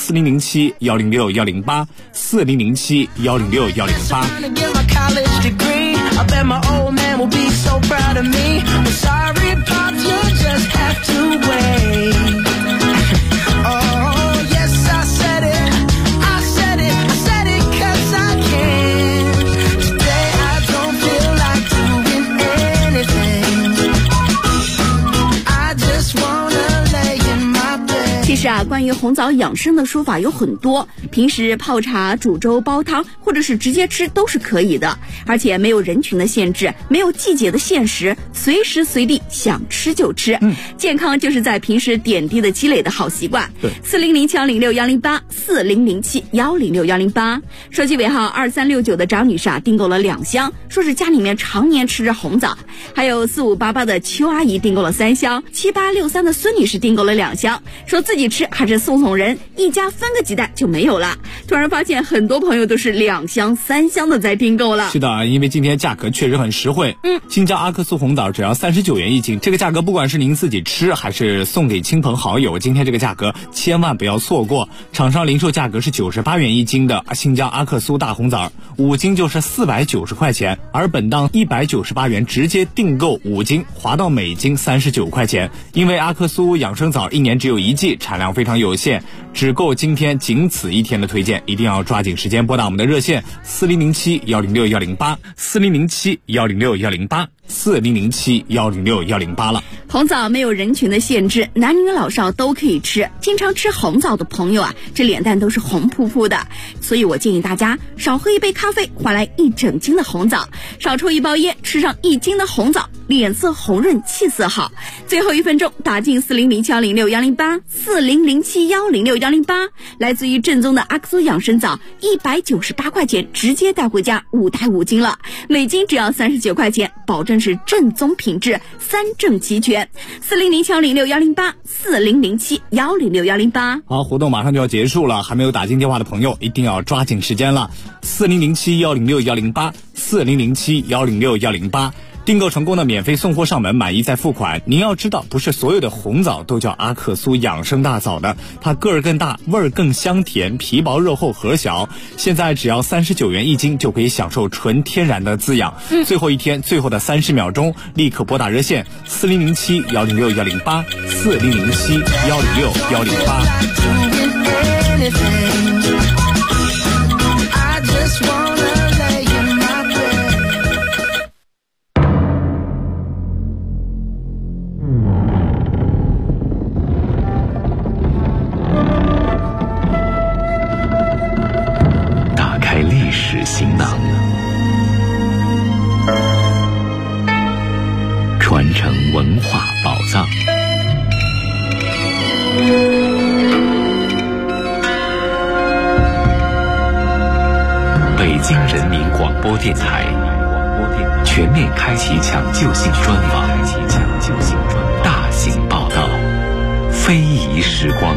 4007-106-108，4007-106-108。 其实啊，关于红枣养生的说法有很多，平时泡茶、煮粥、煲汤，或者是直接吃都是可以的，而且没有人群的限制，没有季节的限时，随时随地想吃就吃。健康就是在平时点滴的积累的好习惯。 对 ，4007-106-108，4007-106-108。手机尾号2369的张女士啊，订购了2箱，说是家里面常年吃着红枣。还有4588的邱阿姨订购了3箱，7863的孙女士订购了2箱，说自己吃还是送人，一家分个几袋就没有了。突然发现很多朋友都是2箱3箱的在订购了。 是的，因为今天价格确实很实惠。新疆阿克苏红枣只要39元1斤，这个价格不管是您自己吃还是送给亲朋好友，今天这个价格千万不要错过。厂商零售价格是98元1斤的新疆阿克苏大红枣，5斤就是490块钱，而本档198元直接订购5斤，划到每斤39块钱。因为阿克苏养生枣一年只有1季，产量非常有限，只够今天仅此一天的推荐，一定要抓紧时间拨打我们的热线4007-106-108， 4007-106-108。4007-106-108了。 红枣没有人群的限制，男女老少都可以吃。经常吃红枣的朋友啊，这脸蛋都是红扑扑的，所以我建议大家少喝一杯咖啡换来1整斤的红枣，少抽1包烟吃上1斤的红枣，脸色红润，气色好。最后1分钟打进4007-106-108， 4007-106-108，来自于正宗的阿克苏养生枣，198块钱直接带回家5袋5斤了，每斤只要39块钱，保证是正宗品质，3证齐全。4007-106-108， 4007-106-108。 好，活动马上就要结束了，还没有打进电话的朋友一定要抓紧时间了。4007-106-108， 4007-106-108。订购成功的免费送货上门，满意再付款。您要知道，不是所有的红枣都叫阿克苏养生大枣的，它个儿更大，味儿更香甜，皮薄肉厚核小。现在只要39元1斤就可以享受纯天然的滋养。最后一天，最后的30秒钟，立刻拨打热线4007-106-108， 4007-106-108。 藏。 北京人民广播电台全面开启抢救性专访，大型报道，非遗时光。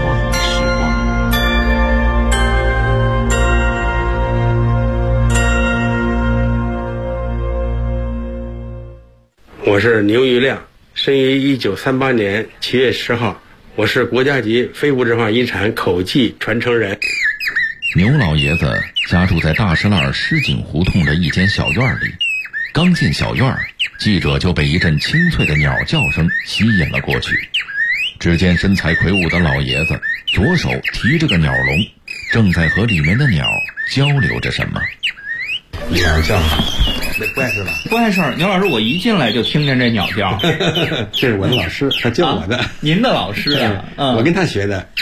我是牛玉亮，生于1938年7月10号，我是国家级非物质文化遗产口技传承人。 牛老爷子家住在大石栏狮井胡同的一间小院里，刚进小院，记者就被一阵清脆的鸟叫声吸引了过去。只见身材魁梧的老爷子左手提着个鸟笼，正在和里面的鸟交流着什么。 鸟叫，那不碍事吧？ 不碍事。牛老师，我一进来就听见这鸟叫。 这是我的老师，他教我的。 您的老师啊？ 我跟他学的。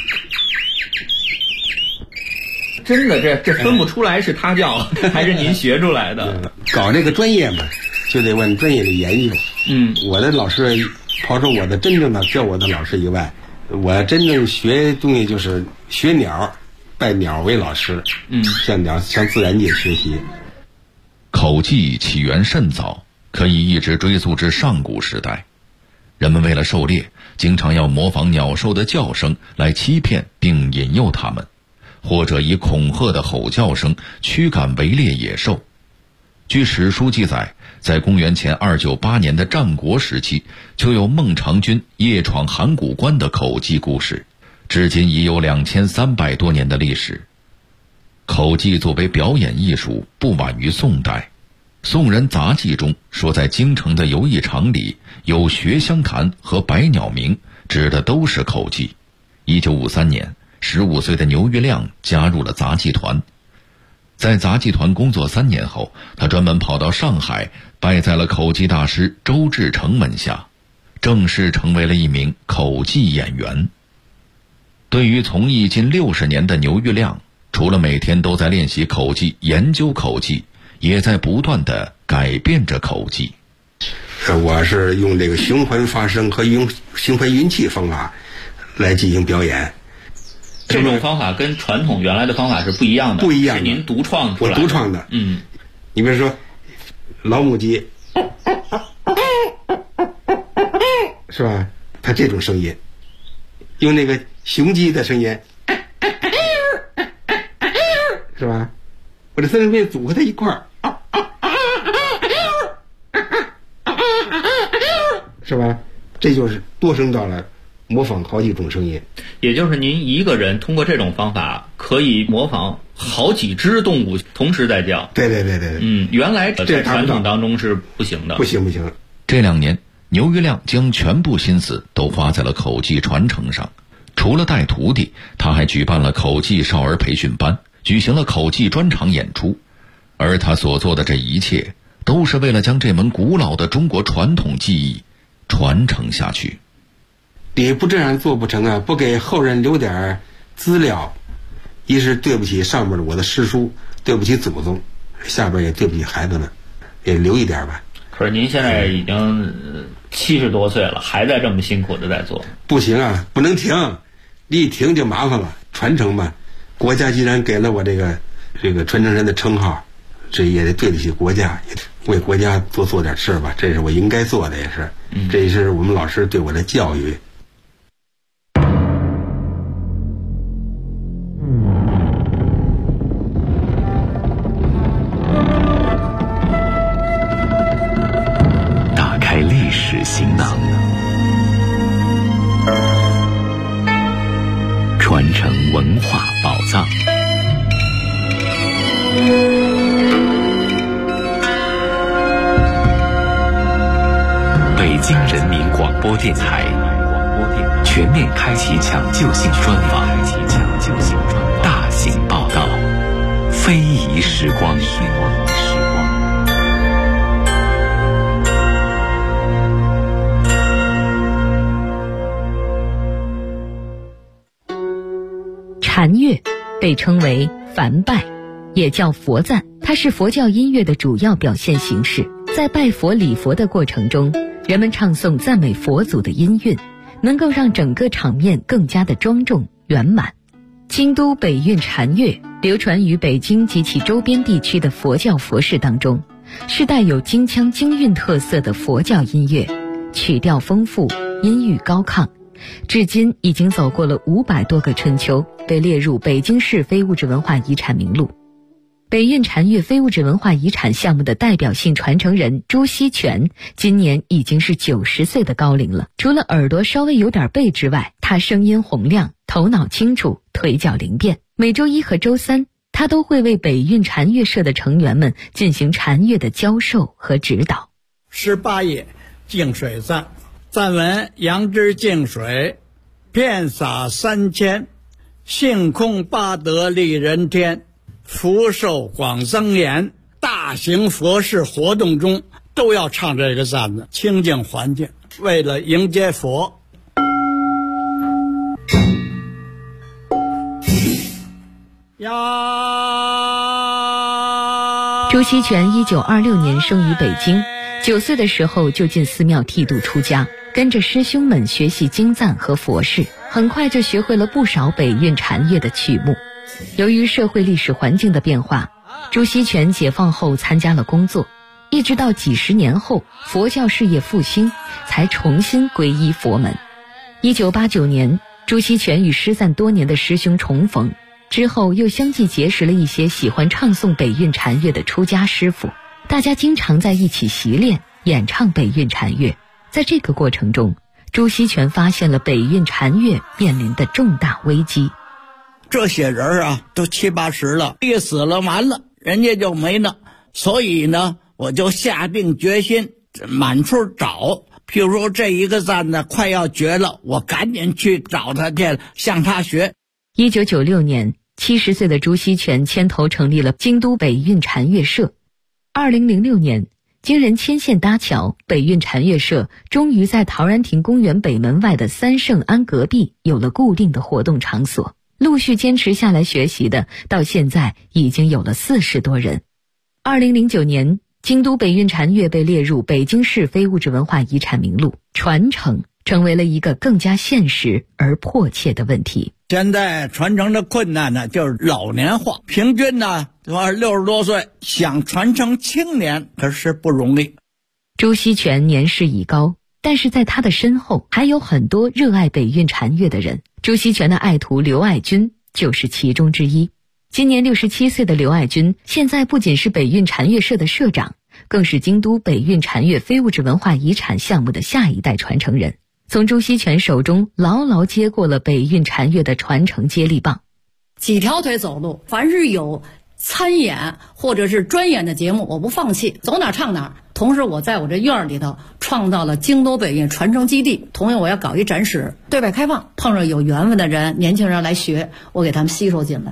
真的，这分不出来是他教还是您学出来的。 搞这个专业嘛，就得问专业的研究。我的老师，刨出我的真正的教我的老师以外，我真正学东西就是学鸟，拜鸟为老师。向自然界学习。 口技起源甚早，可以一直追溯至上古时代。人们为了狩猎，经常要模仿鸟兽的叫声来欺骗并引诱它们，或者以恐吓的吼叫声驱赶围猎野兽。据史书记载，在公元前298年的战国时期，就有孟尝君夜闯函谷关的口技故事，至今已有2300多年的历史。口技作为表演艺术，不晚于宋代。宋人杂记中说，在京城的游艺场里有学香弹和百鸟鸣，指的都是口技。1953年，15岁的牛玉亮加入了杂技团。在杂技团工作3年后，他专门跑到上海，拜在了口技大师周志成门下，正式成为了一名口技演员。对于从艺近60年的牛玉亮，除了每天都在练习口技、研究口技，也在不断地改变着口技。 我是用这个循环发声和用循环运气方法来进行表演。 这种方法跟传统原来的方法是不一样的， 不一样的， 是您独创出来的。 我独创的。你比如说老母鸡，是吧？它这种声音，用那个雄鸡的声音，是吧？我这三声变组合在一块儿，是吧？这就是多声道了，模仿好几种声音。 也就是您一个人通过这种方法可以模仿好几只动物同时在叫。 对。 原来在传统当中是不行的。 不行。 这2年，牛玉亮将全部心思都花在了口技传承上。除了带徒弟，他还举办了口技少儿培训班，举行了口技专场演出。而他所做的这一切，都是为了将这门古老的中国传统技艺传承下去。 你不这样做不成啊！不给后人留点资料，一是对不起上面的我的师叔，对不起祖宗，下边也对不起孩子们，也留一点吧。 可是您现在已经70多岁了，还在这么辛苦的在做。 不行啊，不能停，一停就麻烦了。传承嘛，国家既然给了我这个传承人的称号，这也得对得起国家，也为国家多做点事吧，这是我应该做的，也是，这也是我们老师对我的教育。 打开历史行囊，传承文化宝藏。北京人民广播电台全面开启抢救性专访，大型报道，非遗时光。 禅乐被称为梵拜，也叫佛赞，它是佛教音乐的主要表现形式。在拜佛礼佛的过程中， 人们唱诵赞美佛祖的音韵，能够让整个场面更加的庄重圆满。京都北韵禅乐流传于北京及其周边地区的佛教佛事当中，是带有京腔京韵特色的佛教音乐，曲调丰富，音域高亢，至今已经走过了500多个春秋，被列入北京市非物质文化遗产名录。北韵禅乐非物质文化遗产项目的代表性传承人朱锡全今年已经是90岁的高龄了。除了耳朵稍微有点背之外，他声音洪亮，头脑清楚，腿脚灵便。每周一和周三，他都会为北韵禅乐社的成员们进行禅乐的教授和指导。 18页净水赞，赞文：杨枝净水，遍洒3000，性空八德利人天，福寿广增延。大型佛事活动中都要唱这个赞子，清净环境，为了迎接佛。 朱锡全1926年生于北京，9岁的时候就进寺庙剃度出家，跟着师兄们学习经赞和佛事，很快就学会了不少北韵禅乐的曲目。由于社会历史环境的变化，朱锡全解放后参加了工作，一直到几十年后佛教事业复兴，才重新皈依佛门。1989年，朱锡全与失散多年的师兄重逢，之后又相继结识了一些喜欢唱诵北韵禅乐的出家师傅，大家经常在一起习练演唱北韵禅乐。在这个过程中，朱锡全发现了北韵禅乐面临的重大危机。 这些人啊，都70、80了，一死了完了，人家就没了。所以呢，我就下定决心满处找。譬如说这一个赞呢快要绝了，我赶紧去找他去，向他学。 1996年，70岁的朱锡全牵头成立了京都北韵禅乐社。2006年，经人牵线搭桥，北韵禅乐社终于在陶然亭公园北门外的三圣庵隔壁有了固定的活动场所。陆续坚持下来学习的，到现在已经有了40多人。2009年，京都北韵禅乐被列入北京市非物质文化遗产名录，传承成为了一个更加现实而迫切的问题。 现在传承的困难呢，就是老年化，平均呢60多岁，想传承青年可是不容易。 朱锡全年事已高，但是在他的身后还有很多热爱北韵禅乐的人。朱锡全的爱徒刘爱军就是其中之一。今年67岁的刘爱军，现在不仅是北韵禅乐社的社长，更是京都北韵禅乐非物质文化遗产项目的下一代传承人，从朱锡全手中牢牢接过了北韵禅乐的传承接力棒。 几条腿走路，凡是有参演或者是专演的节目，我不放弃，走哪唱哪。同时我在我这院里头创造了京都北韵传承基地，同样我要搞一展示，对外开放，碰上有缘分的人，年轻人来学，我给他们吸收进来。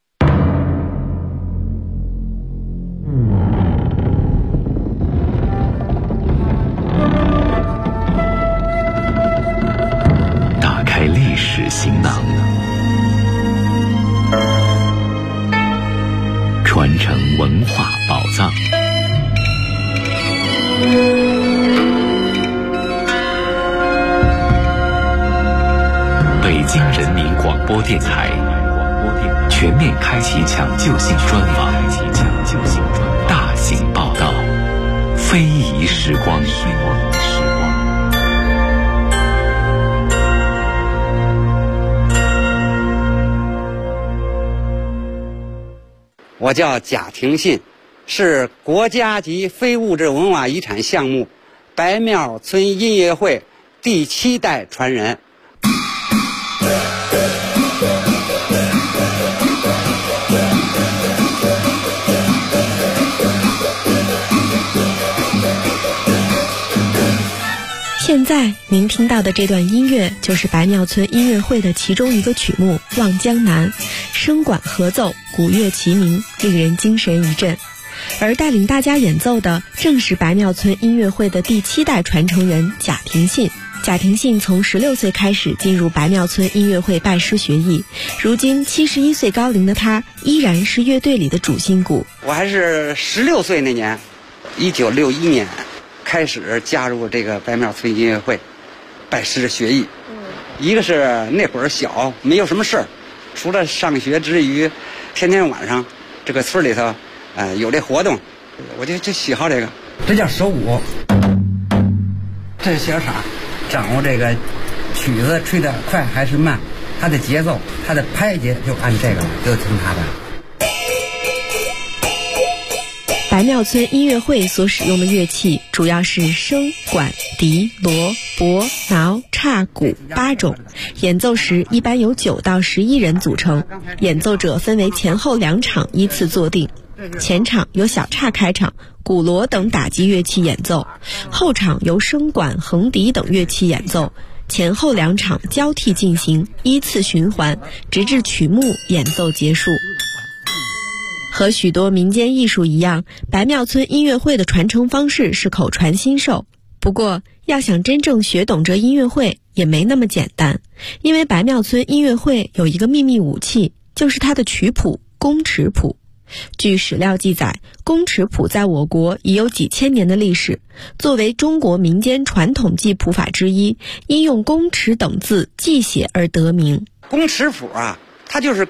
打开历史行囊，传承文化宝藏。北京人民广播电台全面开启抢救性专访，大型报道，非遗时光。 我叫贾廷信，是国家级非物质文化遗产项目白庙村音乐会第7代传人。 现在您听到的这段音乐就是白庙村音乐会的其中一个曲目《望江南》，声管合奏，鼓乐齐鸣，令人精神一振。而带领大家演奏的正是白庙村音乐会的第7代传承人贾廷信。贾廷信从16岁开始进入白庙村音乐会拜师学艺，如今71岁高龄的他依然是乐队里的主心骨。 我还是16岁那年，1961年开始加入这个白庙村音乐会，拜师学艺。一个是那会儿小，没有什么事儿，除了上学之余，天天晚上这个村里头，有这活动，我就喜好这个。这叫手舞，这是小傻，掌握这个曲子吹得快还是慢，它的节奏，它的拍节就按这个，就听它的。 白庙村音乐会所使用的乐器主要是笙、管、笛、锣、钹、挠、叉、鼓8种，演奏时一般由9到11人组成，演奏者分为前后2场依次坐定。前场由小叉开场，鼓锣等打击乐器演奏，后场由笙管、横笛等乐器演奏，前后2场交替进行，依次循环，直至曲目演奏结束。和许多民间艺术一样，白庙村音乐会的传承方式是口传心授。不过，要想真正学懂这音乐会也没那么简单，因为白庙村音乐会有一个秘密武器，就是它的曲谱宫尺谱。据史料记载，宫尺谱在我国已有几千年的历史，作为中国民间传统记谱法之一，因用宫尺等字记写而得名。 宫尺谱啊，它就是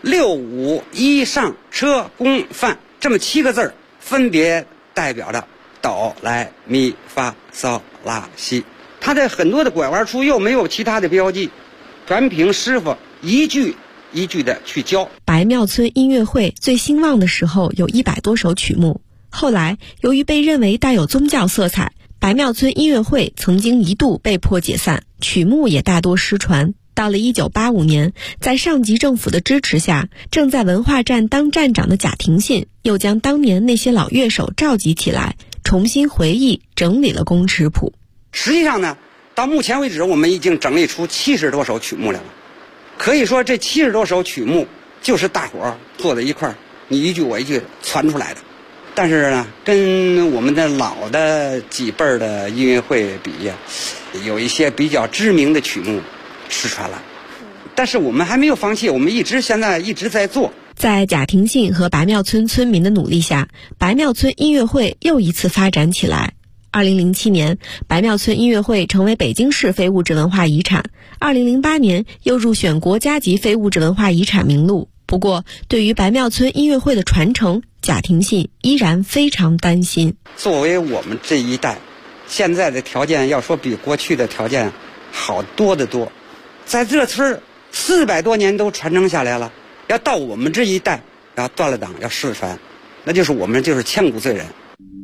6、5、1上车宫范这么7个字，分别代表着哆来咪发嗦拉西。它在很多的拐弯处又没有其他的标记，全凭师傅一句一句的去教。 白庙村音乐会最兴旺的时候有100多首曲目，后来由于被认为带有宗教色彩，白庙村音乐会曾经一度被迫解散，曲目也大多失传。到了1985年，在上级政府的支持下，正在文化站当站长的贾廷信又将当年那些老乐手召集起来，重新回忆整理了宫尺谱。 实际上呢，到目前为止我们已经整理出70多首曲目来了。可以说这70多首曲目就是大伙儿坐在一块儿，你一句我一句传出来的。但是呢，跟我们的老的几辈儿的音乐会比呀，有一些比较知名的曲目失传了，但是我们还没有放弃，我们现在一直在做。 在贾廷信和白庙村村民的努力下，白庙村音乐会又一次发展起来。2007年，白庙村音乐会成为北京市非物质文化遗产，2008年又入选国家级非物质文化遗产名录。不过，对于白庙村音乐会的传承，贾廷信依然非常担心。 作为我们这一代，现在的条件要说比过去的条件好多得多，在这村400多年都传承下来了，要到我们这一代要断了档要失传，那就是我们就是千古罪人。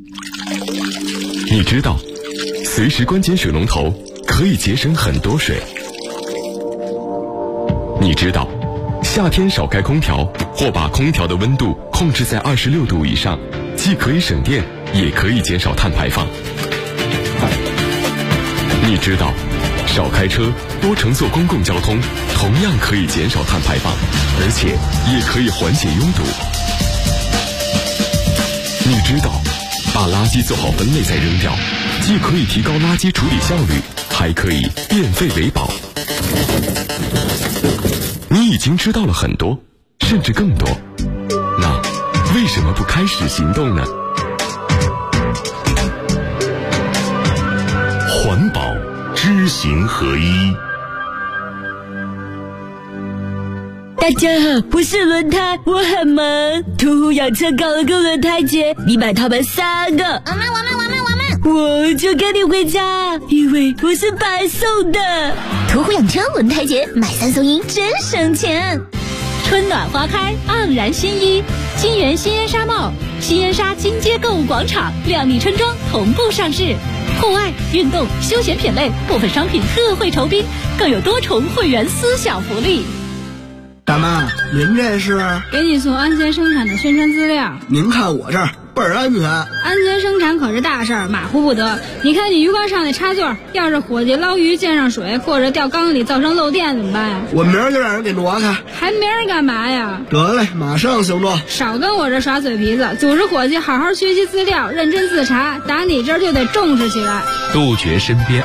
你知道随时关紧水龙头可以节省很多水。你知道夏天少开空调或把空调的温度控制在26度以上，既可以省电也可以减少碳排放。你知道少开车多乘坐公共交通同样可以减少碳排放，而且也可以缓解拥堵。你知道把垃圾做好分类再扔掉，既可以提高垃圾处理效率，还可以变废为宝。你已经知道了很多，甚至更多，那为什么不开始行动呢？ 环保知行合一。 大家好，我是轮胎，我很忙。途虎养车搞了个轮胎节，你买他们3个，我就跟你回家，因为我是白送的。 途虎养车轮胎节，买3送1，真省钱。 春暖花开，盎然新衣，金源新烟纱帽、新烟纱金街购物广场靓丽春装同步上市。户外、运动、休闲品类部分商品特惠酬宾，更有多重会员私享福利。 大妈，您这是？ 给你送安全生产的宣传资料。 您看我这儿倍儿安全。 安全生产可是大事儿，马虎不得。你看你鱼缸上那插座，要是伙计捞鱼溅上水，或者掉缸里造成漏电怎么办呀？ 我明儿就让人给挪开。 还明儿干嘛呀？ 得嘞，马上行动。 少跟我这耍嘴皮子，组织伙计好好学习资料，认真自查，打你这儿就得重视起来。 杜绝身边